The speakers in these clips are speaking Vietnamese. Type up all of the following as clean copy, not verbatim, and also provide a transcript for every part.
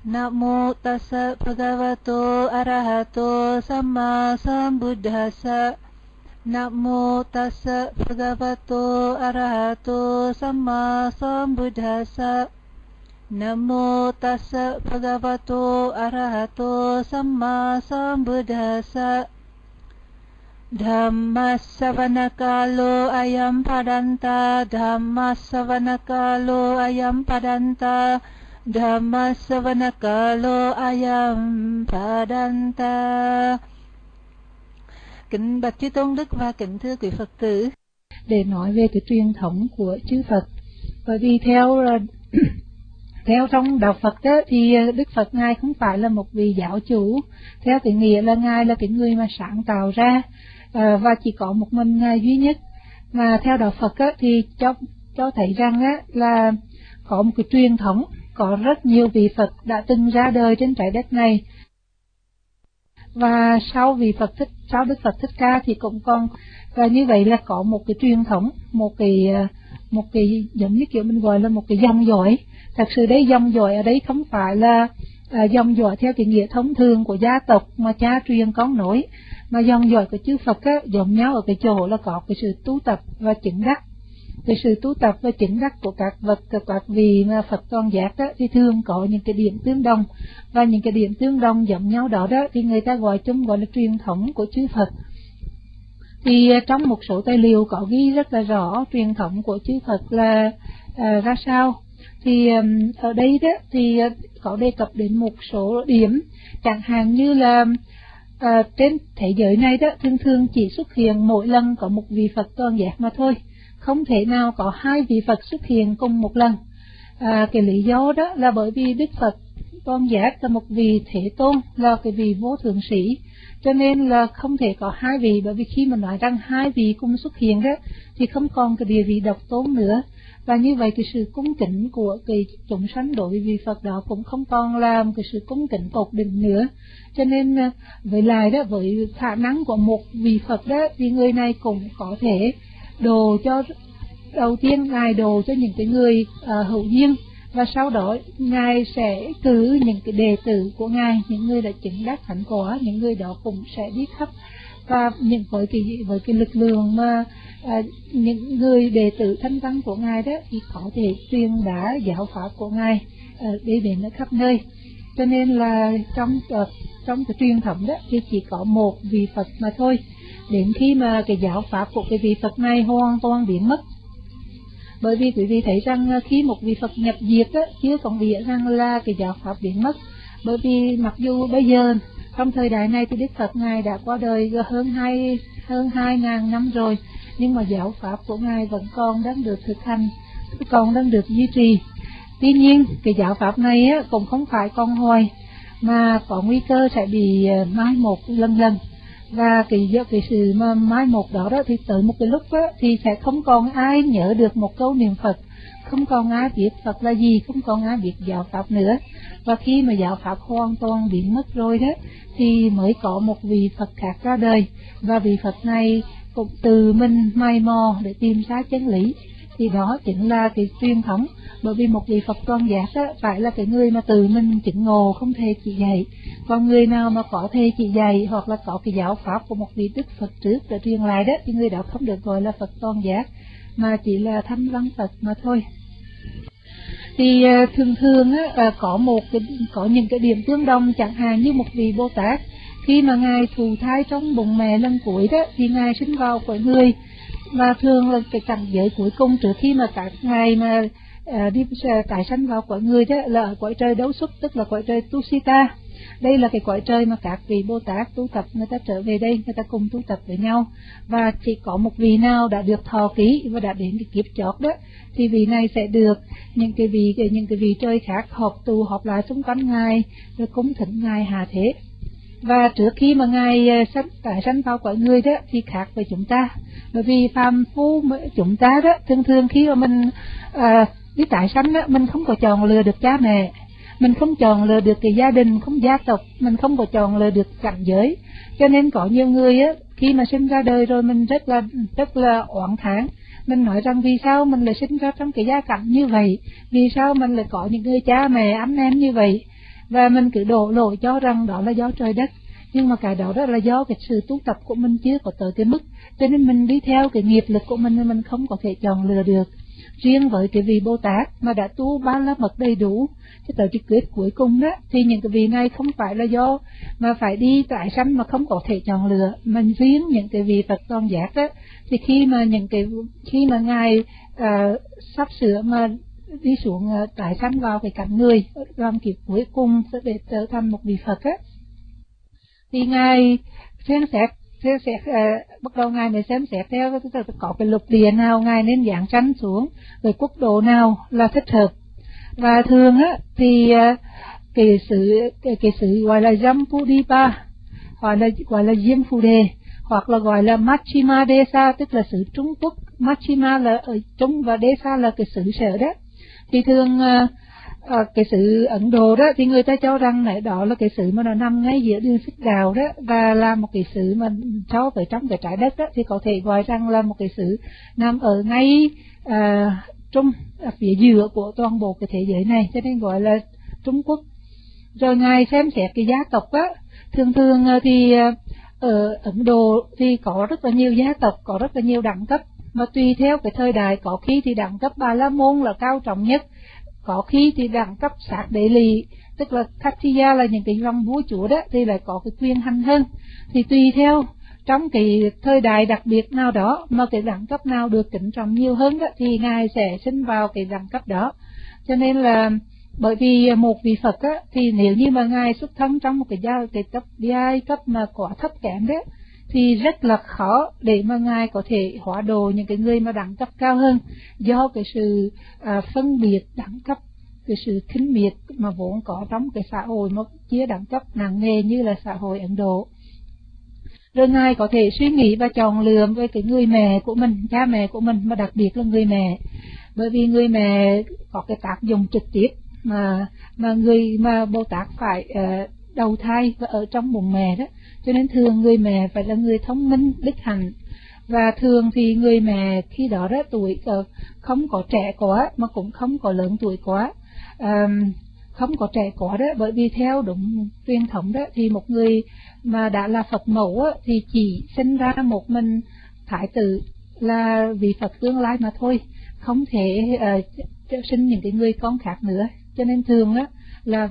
Namo tassa bhagavato arahato samma sambuddhassa. Namo tassa bhagavato arahato samma sambuddhassa. Namo tassa bhagavato arahato samma sambuddhassa. Dhammasavanakalo ayam padanta, Dhammasavanakalo ayam padanta, Dhammasavanakalo ayam padanta. Kính bạch Chư Tôn Đức và kính thưa quý Phật tử, để nói về cái truyền thống của chư Phật. Bởi vì theo trong đạo Phật đó, thì Đức Phật Ngài không phải là một vị giáo chủ, theo cái nghĩa là Ngài là cái người mà sáng tạo ra, và chỉ có một mình Ngài duy nhất. Mà theo đạo Phật á, thì cho thấy rằng á, là có một cái truyền thống, có rất nhiều vị Phật đã từng ra đời trên trái đất này, và sau Đức Phật Thích Ca thì cũng còn, và như vậy là có một cái truyền thống, một cái giống như kiểu mình gọi là một cái dòng dõi. Thật sự đấy, dòng dõi ở đây không phải là dòng dõi theo cái nghĩa thông thường của gia tộc mà cha truyền con nối, mà dòng dõi của chư Phật á, giống nhau ở cái chỗ là có cái sự tu tập và chứng đắc. Cái sự tu tập và chứng đắc của các vị mà Phật toàn giác đó, thì thường có những cái điểm tương đồng, và những cái điểm tương đồng giống nhau đó thì người ta gọi là truyền thống của chư Phật. Thì trong một số tài liệu có ghi rất là rõ truyền thống của chư Phật là ra sao. Thì ở đây đó thì có đề cập đến một số điểm, chẳng hạn như là trên thế giới này đó thường chỉ xuất hiện mỗi lần có một vị Phật toàn giác mà thôi, không thể nào có hai vị Phật xuất hiện cùng một lần. Cái lý do đó là bởi vì Đức Phật toàn giác là một vị Thế Tôn, là cái vị vô thượng sĩ, cho nên là không thể có hai vị. Bởi vì khi mà nói rằng hai vị cùng xuất hiện đó thì không còn cái địa vị độc tôn nữa, và như vậy cái sự cung kính của cái chúng sanh đối với vị Phật đó cũng không còn là cái sự cung kính tột đỉnh nữa. Cho nên với lại đó, với khả năng của một vị Phật đó thì người này cũng có thể độ cho, đầu tiên Ngài độ cho những cái người hữu duyên, và sau đó Ngài sẽ cử những cái đệ tử của Ngài, những người đã chứng đắc thánh quả, những người đó cũng sẽ đi khắp, và với cái lực lượng mà những người đệ tử thanh văn của Ngài đó thì có thể truyền bá giáo pháp của Ngài đi đến ở khắp nơi. Cho nên là trong cái truyền thống đó thì chỉ có một vị Phật mà thôi, đến khi mà cái giáo pháp của cái vị Phật này hoàn toàn biến mất. Bởi vì quý vị thấy rằng khi một vị Phật nhập diệt á, chưa có nghĩa rằng là cái giáo pháp biến mất. Bởi vì mặc dù bây giờ trong thời đại này thì Đức Phật Ngài đã qua đời hơn 2.000 năm rồi, nhưng mà giáo pháp của Ngài vẫn còn đang được thực hành, còn đang được duy trì. Tuy nhiên cái giáo pháp này á, cũng không phải con hoài, mà có nguy cơ sẽ bị mai một lần. Và cái sự mà mai một đó thì tới một cái lúc đó, thì sẽ không còn ai nhớ được một câu niệm Phật, không còn ai biết Phật là gì, không còn ai biết giáo pháp nữa. Và khi mà giáo pháp hoàn toàn biến mất rồi đó thì mới có một vị Phật khác ra đời, và vị Phật này cũng tự mình mày mò để tìm ra chân lý. Thì đó chính là cái truyền thống. Bởi vì một vị Phật toàn giác đó phải là cái người mà tự mình chứng ngộ, không thể chỉ dạy. Còn người nào mà có thể chỉ dạy hoặc là có cái giáo pháp của một vị Đức Phật trước để truyền lại đó, thì người đó không được gọi là Phật toàn giác, mà chỉ là thanh văn Phật mà thôi. Thì thường có những cái điểm tương đồng, chẳng hạn như một vị Bồ Tát khi mà Ngài thụ thai trong bụng mẹ lần cuối đó thì Ngài sinh vào cõi người, và thường là cái cảnh giới cuối cùng trước khi mà các Ngài mà đi tái sanh vào cõi người đó là ở cõi trời đấu xuất, tức là cõi trời Tusita. Đây là cái cõi trời mà các vị Bồ Tát tu tập, người ta trở về đây, người ta cùng tu tập với nhau, và chỉ có một vị nào đã được thọ ký và đã đến cái kiếp chót đó thì vị này sẽ được những cái vị trời khác họp lại xung quanh Ngài rồi cúng thỉnh Ngài hạ thế. Và trước khi mà Ngài tái sanh vào cõi người đó thì khác với chúng ta, bởi vì phàm phu chúng ta đó thường khi mà mình đi tái sanh đó, mình không có chọn lựa được cha mẹ, mình không chọn lựa được cái gia đình, không gia tộc, mình không có chọn lựa được cảnh giới. Cho nên có nhiều người á, khi mà sinh ra đời rồi mình rất là oán thán. Mình nói rằng vì sao mình lại sinh ra trong cái gia cảnh như vậy, vì sao mình lại có những người cha mẹ anh em như vậy. và mình cứ đổ lỗi cho rằng đó là do trời đất. Nhưng mà cái đó là do cái sự tu tập của mình chưa có tới cái mức, cho nên mình đi theo cái nghiệp lực của mình không có thể chọn lựa được. Riêng với cái vị Bồ Tát mà đã tu ba la mật đầy đủ cho tới cái quyết cuối cùng đó, thì những cái vị này không phải là do mà phải đi tái sanh mà không có thể chọn lựa. Mình riêng những cái vị Phật toàn giác đó, thì khi mà ngài sắp sửa mà đi xuống tái sanh vào cái cảnh người làm kiếp cuối cùng để trở thành một vị Phật á, thì ngài xem xét bắt đầu ngài mới xem xét theo có cái lục địa nào ngài nên giáng sanh xuống, rồi quốc độ nào là thích hợp. Và thường á thì cái sự gọi là Jambudipa, hoặc là gọi là Diêm Phù Đề, hoặc là gọi là Machima Desa, tức là xứ Trung Quốc. Machima là ở Trung và Desa là cái xứ sở đó. Thì thường cái xứ Ấn Độ đó thì người ta cho rằng này đó là cái xứ mà nó nằm ngay giữa đường xích đạo đó, và là một cái xứ mà so với trong cái trái đất đó thì có thể gọi rằng là một cái xứ nằm ở ngay trong phía giữa của toàn bộ cái thế giới này, cho nên gọi là Trung Quốc. Rồi ngài xem xét cái gia tộc á, thường thì ở Ấn Độ thì có rất là nhiều gia tộc, có rất là nhiều đẳng cấp, mà tùy theo cái thời đại, có khi thì đẳng cấp Ba La Môn là cao trọng nhất, có khi thì đẳng cấp Sát Đế Lì, tức là Khattiya là những cái dòng vua chúa đó thì lại có cái quyền hành hơn. Thì tùy theo trong cái thời đại đặc biệt nào đó mà cái đẳng cấp nào được kính trọng nhiều hơn đó, thì ngài sẽ sinh vào cái đẳng cấp đó. Cho nên là bởi vì một vị Phật á, thì nếu như mà ngài xuất thân trong một cái giai cấp mà quá thấp kém đấy, thì rất là khó để mà ngài có thể hóa độ những cái người mà đẳng cấp cao hơn, do cái sự phân biệt đẳng cấp, cái sự khinh miệt mà vốn có trong cái xã hội mà chia đẳng cấp nặng nề như là xã hội Ấn Độ. Rồi ngài có thể suy nghĩ và chọn lựa với cái người mẹ của mình, cha mẹ của mình, mà đặc biệt là người mẹ, bởi vì người mẹ có cái tác dụng trực tiếp mà Bồ Tát phải đầu thai và ở trong bụng mẹ đó, cho nên thường người mẹ phải là người thông minh đức hạnh. Và thường thì người mẹ khi đó đó tuổi không có trẻ quá mà cũng không có lớn tuổi quá, không có trẻ quá đó, bởi vì theo đúng truyền thống đó thì một người mà đã là Phật mẫu á, thì chỉ sinh ra một mình thái tử là vị Phật tương lai mà thôi, không thể sinh những cái người con khác nữa. Cho nên thường á là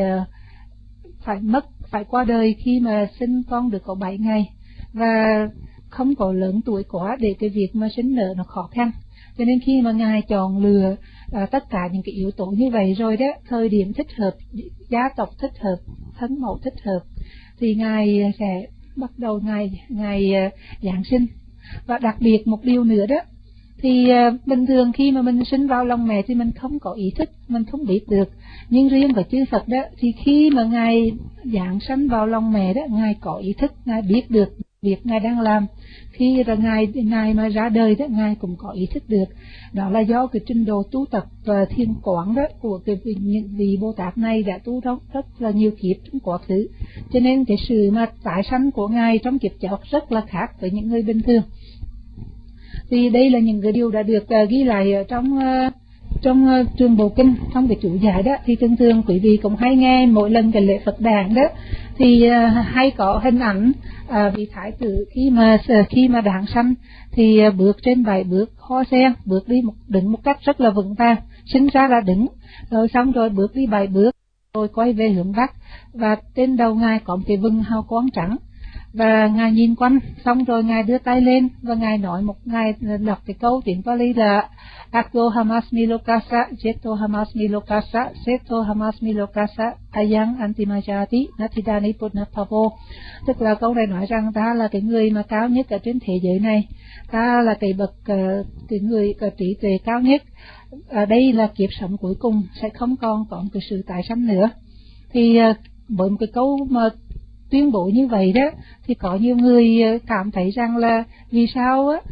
phải qua đời khi mà sinh con được có 7 ngày và không có lớn tuổi quá để cái việc mà sinh nở nó khó khăn. Cho nên khi mà ngài chọn lựa tất cả những cái yếu tố như vậy rồi đó, thời điểm thích hợp, gia tộc thích hợp, thân mẫu thích hợp, thì ngài sẽ bắt đầu ngài giáng sinh. Và đặc biệt một điều nữa đó, thì bình thường khi mà mình sinh vào lòng mẹ thì mình không có ý thức, mình không biết được. Nhưng riêng với chư Phật đó, thì khi mà ngài giáng sanh vào lòng mẹ đó, ngài có ý thức, ngài biết được việc ngài đang làm. Khi là ngài mà ra đời đó, ngài cũng có ý thức được. Đó là do cái trình độ tu tập và thiền quán đó của những vị Bồ Tát này đã tu rất là nhiều kiếp trong quá khứ. Cho nên cái sự mà tái sanh của ngài trong kiếp trước rất là khác với những người bình thường. Thì đây là những cái điều đã được ghi lại ở trong trường Bộ Kinh, trong cái chú giải đó. Thì thường quý vị cũng hay nghe mỗi lần cái lễ Phật đản đó thì hay có hình ảnh vị thái tử khi mà đản sanh thì bước trên 7 bước ho sen, bước đi đứng một cách rất là vững vàng, sinh ra là đứng, rồi xong rồi bước đi 7 bước, rồi quay về hướng Bắc, và trên đầu ngài có một cái vừng hào quang trắng. Và ngài nhìn quanh, xong rồi ngài đưa tay lên và ngài ngài đọc cái câu tiếng Pali là Akto Hamasmi Lokasa, Jetto Hamasmi Lokasa, Setto Hamasmi Lokasa, Ayang Antimajati, Nathidani Putnapavo. Tức là câu này nói rằng ta là cái người mà cao nhất ở trên thế giới này, ta là cái bậc cái người có trí tuệ cao nhất. Ở đây là kiếp sống cuối cùng, sẽ không còn có cái sự tái sanh nữa. Thì bởi một cái câu mà tuyên bố như vậy đó, thì có nhiều người cảm thấy rằng là vì sao á,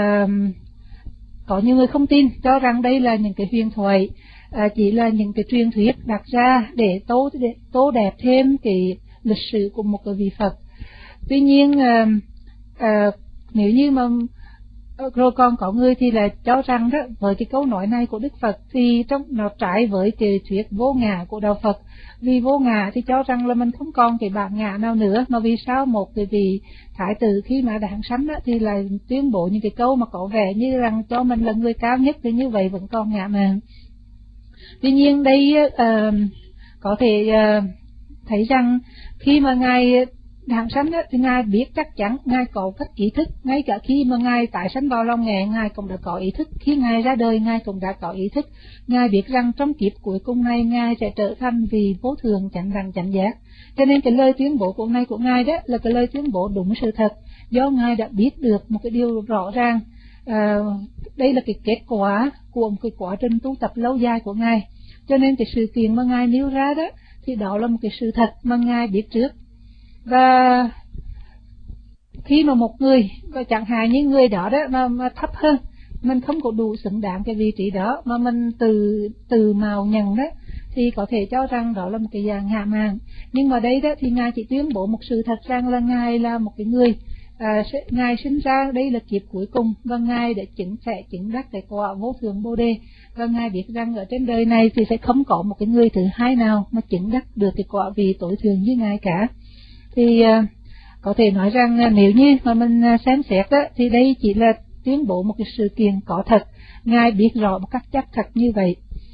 có nhiều người không tin, cho rằng đây là những cái huyền thoại, chỉ là những cái truyền thuyết đặt ra để tô đẹp thêm cái lịch sử của một cái vị Phật. Tuy nhiên nếu như mà Rồi còn có người thì là cho rằng đó, với cái câu nói này của Đức Phật thì trong nó trái với cái thuyết vô ngã của đạo Phật. Vì vô ngã thì cho rằng là mình không còn cái bản ngã nào nữa, mà vì sao một cái vị thái tử khi mà đản sanh đó, thì là tuyên bố những cái câu mà có vẻ như rằng cho mình là người cao nhất, thì như vậy vẫn còn ngã mạn. Tuy nhiên đây có thể thấy rằng khi mà Ngài đản sanh thì Ngài biết chắc chắn, Ngài có các ý thức, ngay cả khi mà Ngài tái sanh vào lòng mẹ, Ngài cũng đã có ý thức, khi Ngài ra đời Ngài cũng đã có ý thức. Ngài biết rằng trong kiếp cuối cùng này Ngài sẽ trở thành vị vô thường chánh đẳng chánh giác. Cho nên cái lời tuyên bố này của Ngài đó là cái lời tuyên bố đúng sự thật, do Ngài đã biết được một cái điều rõ ràng. Đây là cái kết quả của một cái quá trình tu tập lâu dài của Ngài. Cho nên cái sự kiện mà Ngài nêu ra đó thì đó là một cái sự thật mà Ngài biết trước. Và khi mà một người, chẳng hạn như người đó mà thấp hơn, mình không có đủ xứng đáng cái vị trí đó, mà mình từ mạo nhận đó, thì có thể cho rằng đó là một cái dạng ngã mạn. Nhưng mà đây đó thì Ngài chỉ tuyên bố một sự thật rằng là Ngài là một cái người, Ngài sinh ra đây là kiếp cuối cùng, và Ngài đã sẽ chứng đắc cái quả vô thượng Bồ Đề. Và Ngài biết rằng ở trên đời này thì sẽ không có một cái người thứ hai nào mà chứng đắc được cái quả vị tối thượng như Ngài cả. Thì có thể nói rằng nếu như mà mình xem xét đó, thì đây chỉ là tuyên bố một cái sự kiện có thật. Ngài biết rõ một cách chắc thật như vậy.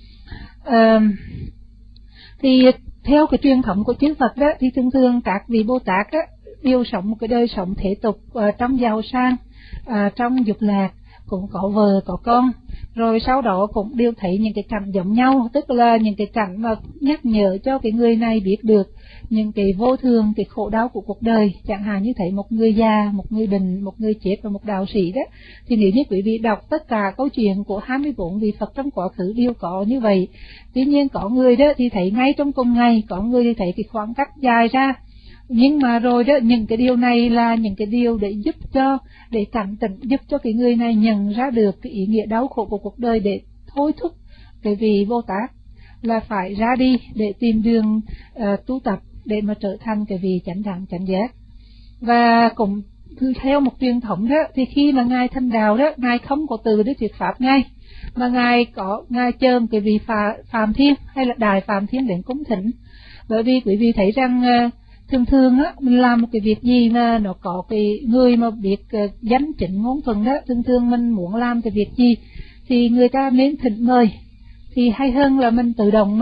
Thì theo cái truyền thống của chư Phật đó, thì thường thường các vị Bồ Tát đó, đều sống một cái đời sống thế tục, trong giàu sang, trong dục lạc, cũng có vợ có con, rồi sau đó cũng đều thấy những cái cảnh giống nhau, tức là những cái cảnh mà nhắc nhở cho cái người này biết được những cái vô thường, cái khổ đau của cuộc đời. Chẳng hạn như thấy một người già, một người bệnh, một người chết và một đạo sĩ đó, thì nếu như quý vị đọc tất cả câu chuyện của 24 vị Phật trong quá khứ đều có như vậy. Tuy nhiên có người đó thì thấy ngay trong cùng ngày, có người thì thấy cái khoảng cách dài ra. Nhưng mà rồi đó, những cái điều này là những cái điều để giúp cho, để cảnh tỉnh, giúp cho cái người này nhận ra được cái ý nghĩa đau khổ của cuộc đời, để thôi thúc cái vị Bồ Tát là phải ra đi để tìm đường tu tập để mà trở thành cái vị chánh đẳng chánh giác. Và cũng theo một truyền thống đó, thì khi mà Ngài thành đạo đó, Ngài không có từ để thuyết pháp ngay, mà Ngài chờ cái vị Phạm Thiên hay là Đại Phạm Thiên đến cúng thỉnh. Bởi vì quý vị thấy rằng thường á, mình làm một cái việc gì mà nó có cái người mà biết danh chính ngôn thuận đó, thường mình muốn làm cái việc gì thì người ta nên thỉnh mời, thì hay hơn là mình tự động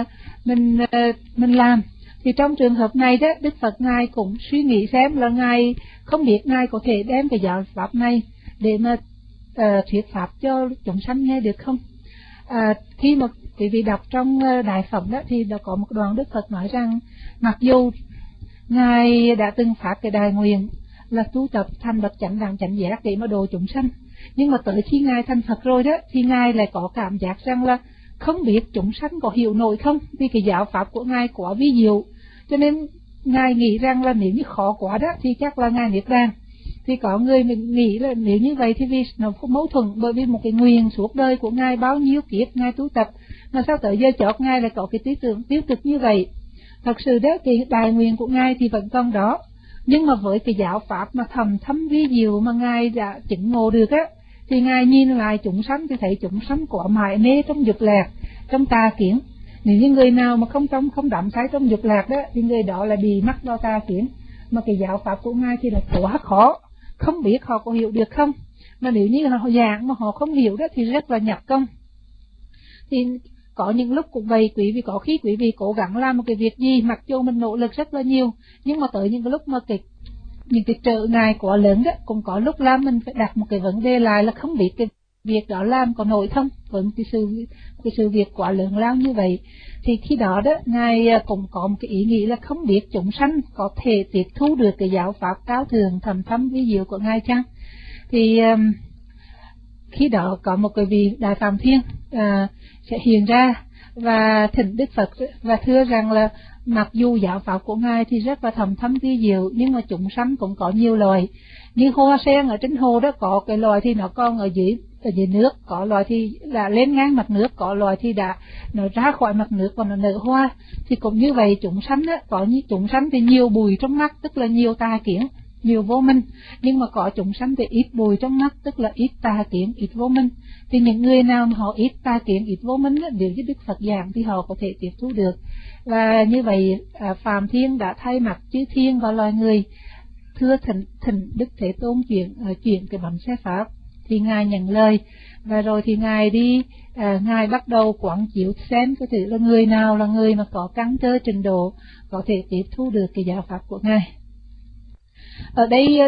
mình làm. Thì trong trường hợp này đó, Đức Phật Ngài cũng suy nghĩ xem là Ngài không biết Ngài có thể đem cái giáo pháp này để mà thuyết pháp cho chúng sanh nghe được không. Khi mà quý vị đọc trong Đại Phẩm đó, thì đã có một đoạn Đức Phật nói rằng mặc dù Ngài đã từng phát cái đại nguyện là tu tập thành bậc chánh đẳng chánh giác để mà độ chúng sanh, nhưng mà tới khi Ngài thành Phật rồi đó, thì Ngài lại có cảm giác rằng là không biết chúng sanh có hiểu nổi không, vì cái giáo pháp của Ngài quá vi diệu. Cho nên Ngài nghĩ rằng là nếu như khó quá đó thì chắc là Ngài niết bàn. Thì có người mình nghĩ là nếu như vậy thì vì nó không mâu thuẫn, bởi vì một cái nguyện suốt đời của Ngài bao nhiêu kiếp Ngài tu tập, mà sao tới giờ chót Ngài lại có cái tư tưởng tiêu cực như vậy. Thật sự đó, cái đại nguyện của Ngài thì vẫn còn đó, nhưng mà với cái giáo pháp mà thâm vi diệu mà Ngài đã chứng ngộ được á, thì Ngài nhìn lại chúng sanh thì thấy chúng sanh quá mải mê trong dục lạc, trong tà kiến. Nếu như người nào mà không đắm say trong dục lạc đó, thì người đó là bị mắc vào tà kiến. Mà cái giáo pháp của Ngài thì là quá khó, không biết họ có hiểu được không. Mà nếu như họ giảng mà họ không hiểu đó thì rất là nhập công. Thì có những lúc cũng vậy, quý vị có khi quý vị cố gắng làm một cái việc gì, mặc dù mình nỗ lực rất là nhiều, nhưng mà tới những cái lúc mà những cái trở ngại quá lớn đó, cũng có lúc làm mình phải đặt một cái vấn đề lại là không biết cái việc đó làm có nổi không, với một cái sự việc quá lớn lao như vậy. Thì khi đó đó, Ngài cũng có một cái ý nghĩ là không biết chúng sanh có thể tiếp thu được cái giáo pháp cao thượng thâm vi diệu của Ngài chăng. Thì khi đó có một cái vị Đại Phạm Thiên sẽ hiện ra và thỉnh Đức Phật và thưa rằng là mặc dù giáo pháp của Ngài thì rất là thâm vi diệu, nhưng mà chúng sanh cũng có nhiều loài. Như hoa sen ở trên hồ đó, có cái loài thì nó còn ở dưới nước, có loài thì đã lên ngang mặt nước, có loài thì nó ra khỏi mặt nước và nó nở hoa. Thì cũng như vậy chúng sanh đó, có những chúng sanh thì nhiều bùi trong mắt, tức là nhiều tà kiến. nhiều vô minh, nhưng mà có chúng sanh thì ít bụi trong mắt, tức là ít tà kiến, ít vô minh. Thì những người nào mà họ ít tà kiến, ít vô minh á, nếu như Đức Phật giảng thì họ có thể tiếp thu được. Và như vậy Phạm Thiên đã thay mặt chư thiên và loài người thưa thỉnh Đức Thế Tôn chuyển cái bánh xe pháp. Thì ngài nhận lời, và rồi thì ngài đi ngài bắt đầu quán chiếu xem có thể là người nào là người mà có căn cơ trình độ có thể tiếp thu được cái giáo pháp của ngài. Ở đây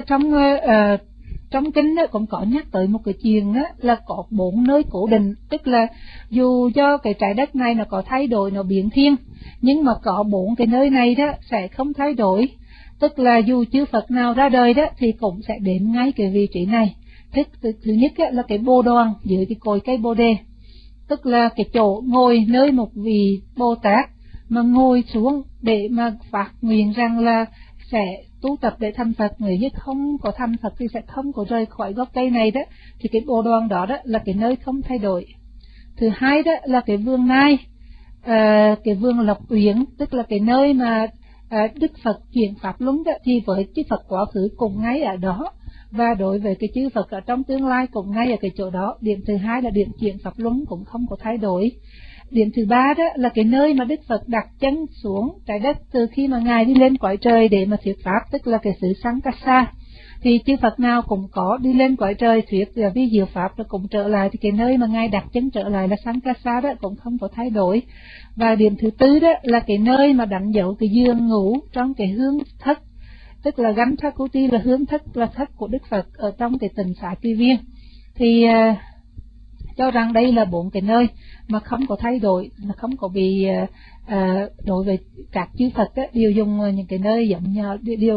trong kinh cũng có nhắc tới một cái chuyện là có 4 nơi cố định, tức là dù cho cái trái đất này nó có thay đổi, nó biến thiên, nhưng mà có 4 cái nơi này đó sẽ không thay đổi. Tức là dù chư Phật nào ra đời đó thì cũng sẽ đến ngay cái vị trí này. Thứ nhất là cái bồ đoàn dưới cái cội cây bồ đề, tức là cái chỗ ngồi nơi một vị Bồ Tát mà ngồi xuống để mà phát nguyện rằng là sẽ tu tập để thành Phật. Nếu như không có thành Phật thì sẽ không có rời khỏi gốc cây này đó, thì cái bồ đoàn đó là cái nơi không thay đổi. Thứ hai đó là cái vườn Nai, cái vườn Lộc Uyển, tức là cái nơi mà Đức Phật chuyển pháp luân đó, thì với chư Phật quá khứ cùng ngay ở đó, và đối với cái chư Phật ở trong tương lai cũng ngay ở cái chỗ đó. Điểm thứ hai là điểm chuyển pháp luân cũng không có thay đổi. Điểm thứ ba đó là cái nơi mà Đức Phật đặt chân xuống trái đất từ khi mà ngài đi lên cõi trời để mà thuyết pháp, tức là cái xứ Sankasa. Thì chư Phật nào cũng có đi lên cõi trời thuyết vi diệu pháp rồi cũng trở lại, thì cái nơi mà ngài đặt chân trở lại là Sankasa đó cũng không có thay đổi. Và điểm thứ tư đó là cái nơi mà đánh dấu cái giường ngủ trong cái hương thất, tức là gánh Thakuti là hướng thất, là thất của Đức Phật ở trong cái tịnh xá Kỳ Viên. Thì cho rằng đây là 4 cái nơi mà không có thay đổi, mà không có bị đối với các chư Phật đó, đều dùng những cái nơi giống nhau,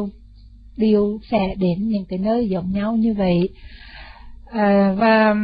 đều sẽ đến những cái nơi giống nhau như vậy. Và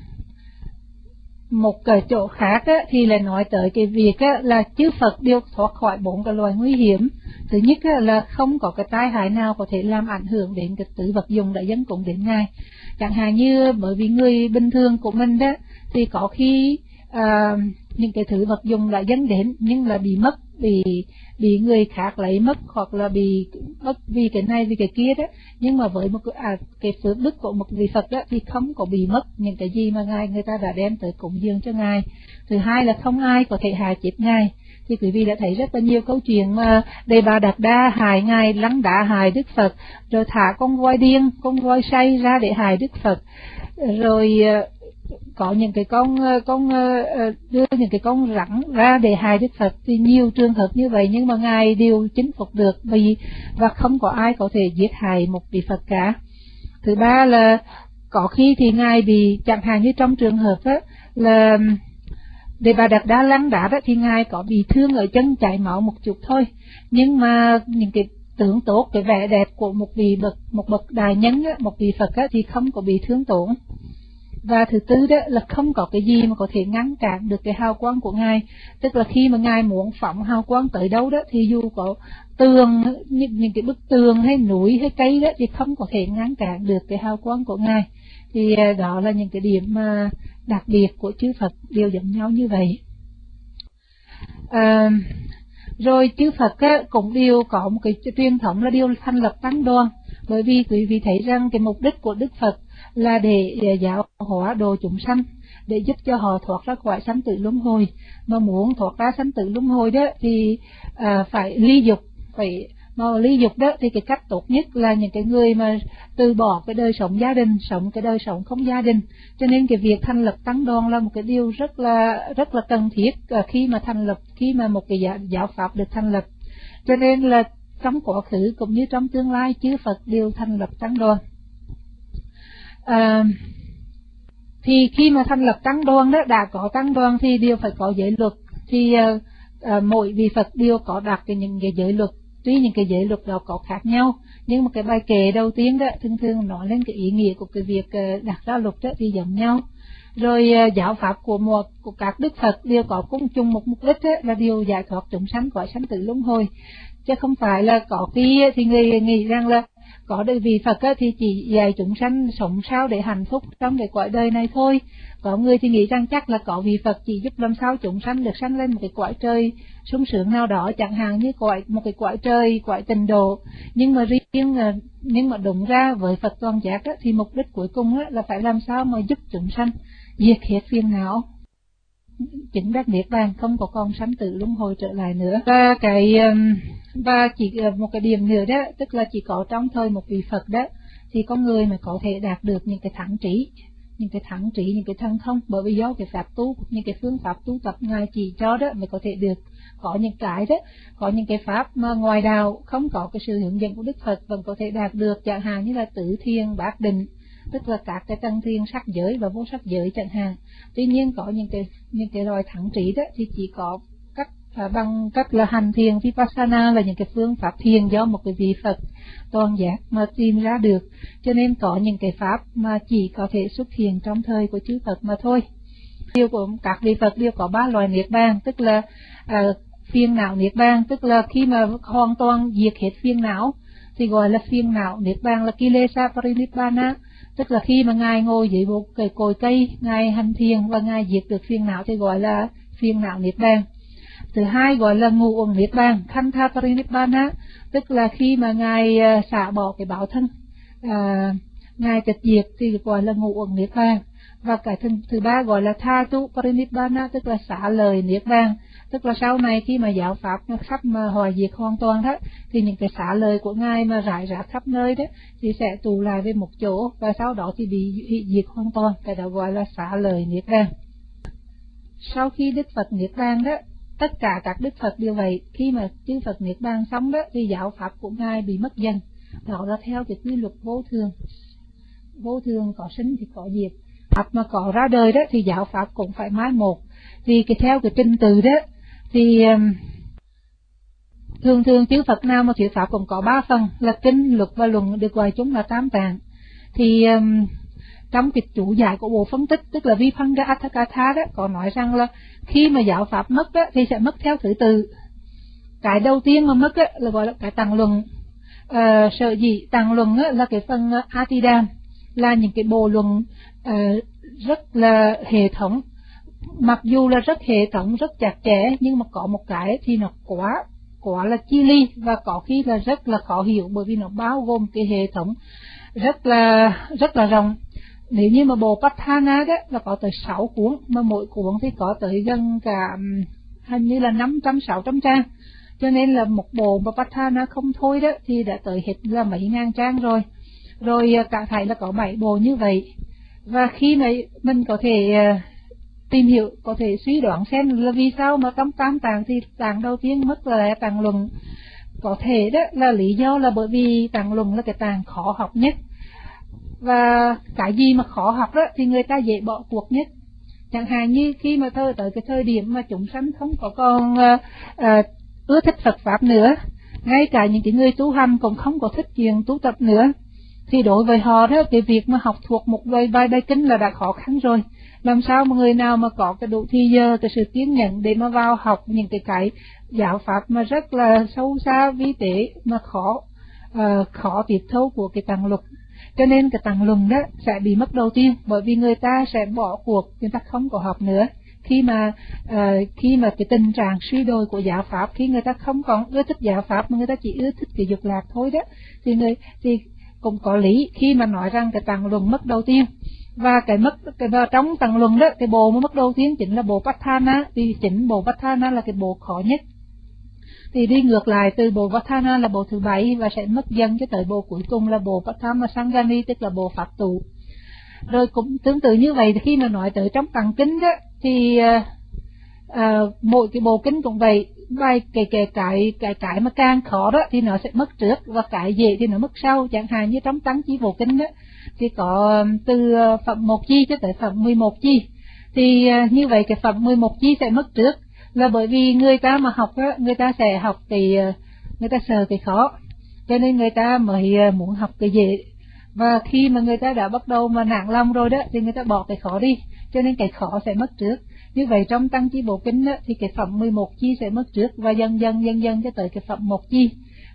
một cái chỗ khác thì là nói tới cái việc là chư Phật đều thoát khỏi 4 cái loài nguy hiểm. Thứ nhất là không có cái tai hại nào có thể làm ảnh hưởng đến cái tử vật dùng đã dâng cúng đến ngài. Chẳng hạn như bởi vì người bình thường của mình đó thì có khi những cái thứ vật dùng đã dâng đến nhưng là bị mất, bị người khác lấy mất, hoặc là bị mất vì cái này vì cái kia đó. Nhưng mà với một cái phước đức của một vị Phật đó thì không có bị mất những cái gì mà người ta đã đem tới cúng dường cho ngài. Thứ hai là không ai có thể hại chết ngài. Thì quý vị đã thấy rất là nhiều câu chuyện mà Đề Bà Đạt Đa hại ngài, Lăng Đá hại Đức Phật, rồi thả con voi điên, con voi say ra để hại Đức Phật, rồi có những cái con đưa những cái con rắn ra để hại Đức Phật. Thì nhiều trường hợp như vậy nhưng mà ngài đều chinh phục được, và không có ai có thể giết hại một vị Phật cả. Thứ ba là có khi thì ngài bị, chẳng hạn như trong trường hợp đó, là Đề Bà Đạt Đa Lăng Đá đó, thì ngài có bị thương ở chân, chảy máu một chút thôi, nhưng mà những cái tướng tốt, cái vẻ đẹp của một bậc đại nhân đó, một vị Phật đó, thì không có bị thương tổn. Và thứ tư đó là không có cái gì mà có thể ngăn cản được cái hào quang của ngài, tức là khi mà ngài muốn phóng hào quang tới đâu đó thì dù có tường, những cái bức tường hay núi hay cây đó thì không có thể ngăn cản được cái hào quang của ngài. Thì đó là những cái điểm mà đặc biệt của chư Phật đều giống nhau như vậy. Rồi chư Phật cũng đều có một cái truyền thống là đều thành lập tăng đoàn, bởi vì quý vị thấy rằng cái mục đích của Đức Phật là để giáo hóa độ chúng sanh, để giúp cho họ thoát ra khỏi sanh tử luân hồi. Mà muốn thoát ra sanh tử luân hồi đó thì phải ly dục, mà ly dục đó thì cái cách tốt nhất là những cái người mà từ bỏ cái đời sống gia đình, sống cái đời sống không gia đình. Cho nên cái việc thành lập tăng đoàn là một cái điều rất là cần thiết khi mà một cái giáo pháp được thành lập. Cho nên là trong quá khứ cũng như trong tương lai chư Phật đều thành lập tăng đoàn. Thì khi mà thành lập tăng đoàn đó, đã có tăng đoàn thì đều phải có giới luật. Thì mỗi vị Phật đều có đặt những cái giới luật. Tuy những cái giới luật đó có khác nhau, nhưng mà cái bài kệ đầu tiên đó thường nói lên cái ý nghĩa của cái việc đặt ra luật đó thì giống nhau. Rồi giáo pháp của các đức Phật đều có cùng chung một mục đích đó, là điều giải thoát chúng sanh khỏi sanh tử luân hồi. Chứ không phải là có khi thì người nghĩ rằng là Có đời vị Phật thì chỉ dạy chúng sanh sống sao để hạnh phúc trong cái cõi đời này thôi. Có người thì nghĩ rằng chắc là có vị Phật chỉ giúp làm sao chúng sanh được sanh lên một cái cõi trời sung sướng nào đó, chẳng hạn như một cái cõi trời, cõi tịnh độ. Nhưng mà đúng ra với Phật toàn giác thì mục đích cuối cùng là phải làm sao mà giúp chúng sanh diệt hết phiền não, chứng đắc niết bàn, không có còn sanh tử luân hồi trở lại nữa. Và chỉ một cái điểm nữa đó, tức là chỉ có trong thời một vị Phật đó thì con người mới có thể đạt được những cái thắng trí, những cái thần thông, bởi vì do cái pháp tu, những cái phương pháp tu tập Ngài chỉ cho đó mới có thể được. Có những cái pháp mà ngoài đạo không có cái sự hướng dẫn của Đức Phật vẫn có thể đạt được, chẳng hạn như là tứ thiền bát định, tức là các cái tầng thiền sắc giới và vô sắc giới chẳng hạn. Tuy nhiên có những cái loại thắng trí đó thì chỉ có bằng cách là hành thiền vipassana, là những cái phương pháp thiền do một cái vị Phật toàn giác mà tìm ra được. Cho nên có những cái pháp mà chỉ có thể xuất hiện trong thời của chư Phật mà thôi. Điều của các vị Phật đều có 3 loại niết bàn, tức là phiền não niết bàn, tức là khi mà hoàn toàn diệt hết phiền não thì gọi là phiền não niết bàn, là kilesa parinibbana, tức là khi mà Ngài ngồi dưới một cái cội cây, Ngài hành thiền và Ngài diệt được phiền não thì gọi là phiền não niết bàn. Thứ hai gọi là ngũ uẩn niết bàn, khandha parinibbana, tức là khi mà Ngài xả bỏ cái báo thân, Ngài tịch diệt thì gọi là ngũ uẩn niết bàn. Và cái thứ ba gọi là thatu parinibbana, tức là xả lời niết bàn, tức là sau này khi mà giáo pháp nó sắp mà hòa diệt hoàn toàn đó thì những cái xả lời của Ngài mà rải rác khắp nơi đó thì sẽ tụ lại về một chỗ và sau đó thì bị hủy diệt hoàn toàn, cái đó gọi là xả lời niết bàn. Sau khi Đức Phật niết bàn đó, tất cả các Đức Phật đều vậy, khi mà chư Phật niết bàn xong đó thì giáo pháp của Ngài bị mất dần. Đó là theo cái quy luật vô thường có sinh thì có diệt. Pháp mà có ra đời đó thì giáo pháp cũng phải mai một. Vì theo cái trình tự đó thì thường chư Phật nào mà thuyết pháp cũng có 3 phần là kinh, luật và luận, được gọi chúng là tam tạng. Thì trong cái chủ giải của bộ phân tích, tức là Vibhanga Atthakatha đó, có nói rằng là khi mà giáo pháp mất đó, thì sẽ mất theo thứ tự. Cái đầu tiên mà mất đó, là gọi là cái tạng luận. Sở dĩ tạng luận đó, là cái phần Atidam, là những cái bộ luận rất là hệ thống. Mặc dù là rất hệ thống, rất chặt chẽ, nhưng mà có một cái thì nó quá là chi ly, và có khi là rất là khó hiểu, bởi vì nó bao gồm cái hệ thống rất là rộng. Nếu như mà bộ Patthana đó là có tới 6 cuốn, mà mỗi cuốn thì có tới gần cả hình như là 500-600 trang. Cho nên là một bộ mà Patthana không thôi đó thì đã tới hết là mấy ngàn trang rồi. Rồi cả thảy là có 7 bộ như vậy. Và khi mà mình có thể tìm hiểu, có thể suy đoán xem là vì sao mà trong tam tạng thì tạng đầu tiên mất là tạng luận. Có thể đó là lý do là bởi vì tạng luận là cái tạng khó học nhất. Và cái gì mà khó học đó thì người ta dễ bỏ cuộc nhất. Chẳng hạn như khi mà tới cái thời điểm mà chúng sanh không có còn ưa thích Phật Pháp nữa, ngay cả những cái người tu hành cũng không có thích chuyện tu tập nữa, thì đối với họ đó, cái việc mà học thuộc một bài kinh là đã khó khăn rồi. Làm sao mà người nào mà có cái đủ thì giờ, cái sự kiên nhẫn để mà vào học những cái giáo pháp mà rất là sâu xa vi tế, mà khó tiếp thấu của cái tạng luật. Cho nên cái tạng luận đó sẽ bị mất đầu tiên, bởi vì người ta sẽ bỏ cuộc, người ta không có học nữa. Khi mà cái tình trạng suy đồi của giáo pháp, khi người ta không còn ưa thích giáo pháp mà người ta chỉ ưa thích cái dục lạc thôi đó, thì cũng có lý khi mà nói rằng cái tạng luận mất đầu tiên. Và trong tạng luận đó, cái bộ mà mất đầu tiên chính là bộ Patthana, thì chính bộ Patthana là cái bộ khó nhất. Thì đi ngược lại từ bộ Patthana là bộ thứ 7 và sẽ mất dần cho tới bộ cuối cùng là bộ Patthamasanggani, tức là bộ pháp tụ. Rồi cũng tương tự như vậy, khi mà nói tới trong tạng kinh đó thì mỗi cái bộ kinh cũng vậy, cái mà càng khó đó thì nó sẽ mất trước, và cái dễ thì nó mất sau. Chẳng hạn như trong Tăng Chi Bộ Kinh đó thì có từ phẩm 1 chi cho tới phẩm 11 chi. Thì như vậy cái phẩm 11 chi sẽ mất trước, là bởi vì người ta mà học đó, người ta sẽ học người ta sợ cái khó, cho nên người ta mới muốn học cái dễ. Và khi mà người ta đã bắt đầu mà nản lòng rồi đó thì người ta bỏ cái khó đi, cho nên cái khó sẽ mất trước. Như vậy trong Tăng Chi Bộ Kinh đó, thì cái phẩm 11 chi sẽ mất trước, và dần dần cho tới cái phẩm 1 chi.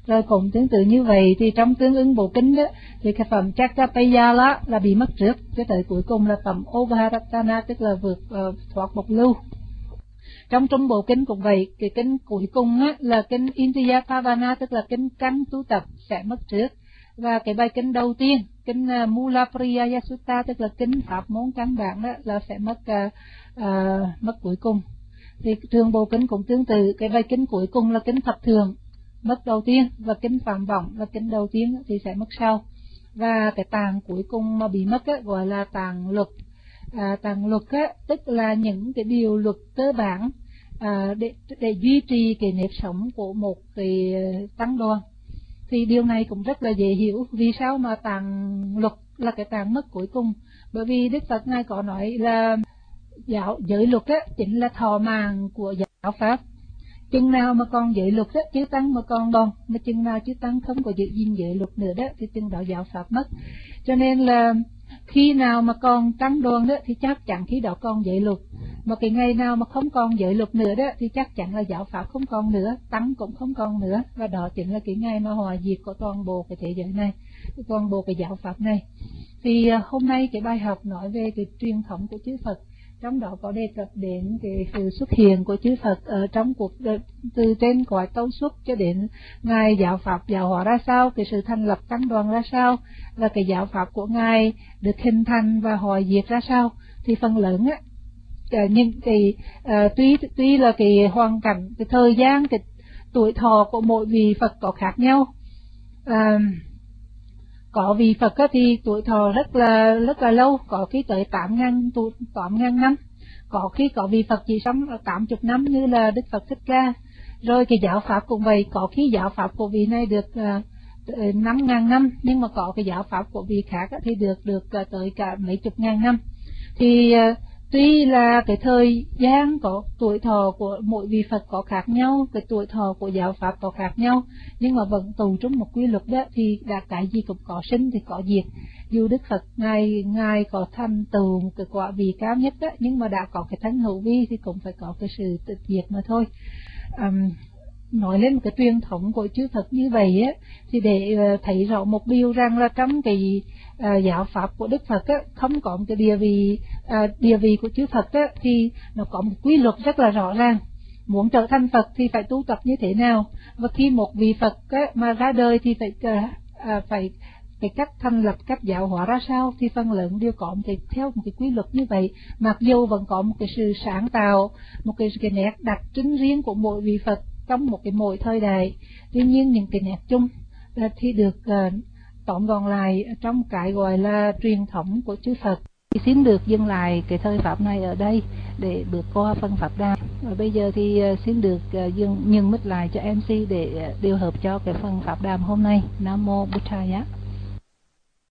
Rồi cũng tương tự như vậy thì trong tương ứng bộ kinh đó thì cái phẩm Chakapayala là bị mất trước, cái tới cuối cùng là phẩm Ovaratana, tức là vượt thoát một lưu. Trong trung bộ kinh cũng vậy, cái kinh cuối cùng á, là kinh Indiyapavana, tức là kinh căn tu tập sẽ mất trước. Và cái bài kinh đầu tiên, kinh Mula Priyaya Sutta, tức là kinh pháp môn căn bản đó, là sẽ mất cuối cùng. Thì trường bộ kinh cũng tương tự, cái bài kinh cuối cùng là kinh thập thường mất đầu tiên, và kinh phạm vọng là kinh đầu tiên thì sẽ mất sau. Và cái tạng cuối cùng mà bị mất á, gọi là tạng luật. Tạng luật á, tức là những cái điều luật cơ bản để duy trì cái nếp sống của một cái tăng đoàn. Thì điều này cũng rất là dễ hiểu vì sao mà tạng luật là cái tạng mất cuối cùng. Bởi vì Đức Phật Ngài có nói là giới luật á, chính là thọ mạng của giáo pháp. Chừng nào mà còn giới luật đó, chư tăng mà còn bon, mà chừng nào chư tăng không có giữ gìn giới luật nữa đó thì chừng đó giáo pháp mất. Cho nên là khi nào mà còn tăng đoàn đó thì chắc chắn khi đó còn giới luật, mà cái ngày nào mà không còn giới luật nữa đó thì chắc chắn là giáo pháp không còn nữa, tăng cũng không còn nữa, và đó chính là cái ngày mà hòa diệt của toàn bộ cái thế giới này, toàn bộ cái giáo pháp này. Thì hôm nay cái bài học nói về cái truyền thống của chư Phật, trong đó có đề cập đến cái sự xuất hiện của chư Phật ở trong cuộc từ trên cõi tâu xuất cho đến ngài giáo pháp giáo hóa ra sao, cái sự thành lập tăng đoàn ra sao, và cái giáo pháp của ngài được hình thành và hồi diệt ra sao. Thì phần lớn á, nhưng cái tuy là cái hoàn cảnh, cái thời gian, cái tuổi thọ của mỗi vị Phật có khác nhau. Có vị Phật thì tuổi thọ rất là lâu, có khi tới 8.000 năm, có khi có vị Phật chỉ sống 80 năm như là Đức Phật Thích Ca. Rồi cái giáo pháp cũng vậy, có khi giáo pháp của vị này được 5.000 năm, nhưng mà có cái giáo pháp của vị khác thì được tới cả mấy chục ngàn năm. Thì tuy là cái thời gian có tuổi thọ của mỗi vị Phật có khác nhau, cái tuổi thọ của giáo pháp có khác nhau, nhưng mà vẫn tụ trong một quy luật đó, thì đã cái gì cũng có sinh thì có diệt. Dù Đức Phật ngài có thành tựu một cái quả vị cao nhất đó, nhưng mà đã có cái thân hữu vi thì cũng phải có cái sự tịch diệt mà thôi. Nói lên một cái truyền thống của chư Phật như vậy á, thì để thấy rõ một điều rằng là trong cái giáo pháp của Đức Phật á, không có một cái địa vị của chư Phật á, thì nó có một quy luật rất là rõ ràng. Muốn trở thành Phật thì phải tu tập như thế nào, và khi một vị Phật á, mà ra đời thì phải cái cách thành lập, cách giáo hóa ra sao, thì phần lớn đều có theo một cái quy luật như vậy. Mặc dù vẫn có một cái sự sáng tạo, một cái nét đặc trưng riêng của mỗi vị Phật trong một cái mỗi thời đại, tuy nhiên những cái nét chung thì được tóm gọn lại trong cái gọi là truyền thống của chư Phật. Xin được dừng lại cái thời pháp này ở đây để bước qua phần pháp đàm. Và bây giờ thì xin được nhường mic lại cho MC để điều hợp cho cái phần pháp đàm hôm nay. Nam mô Bụt Thaya.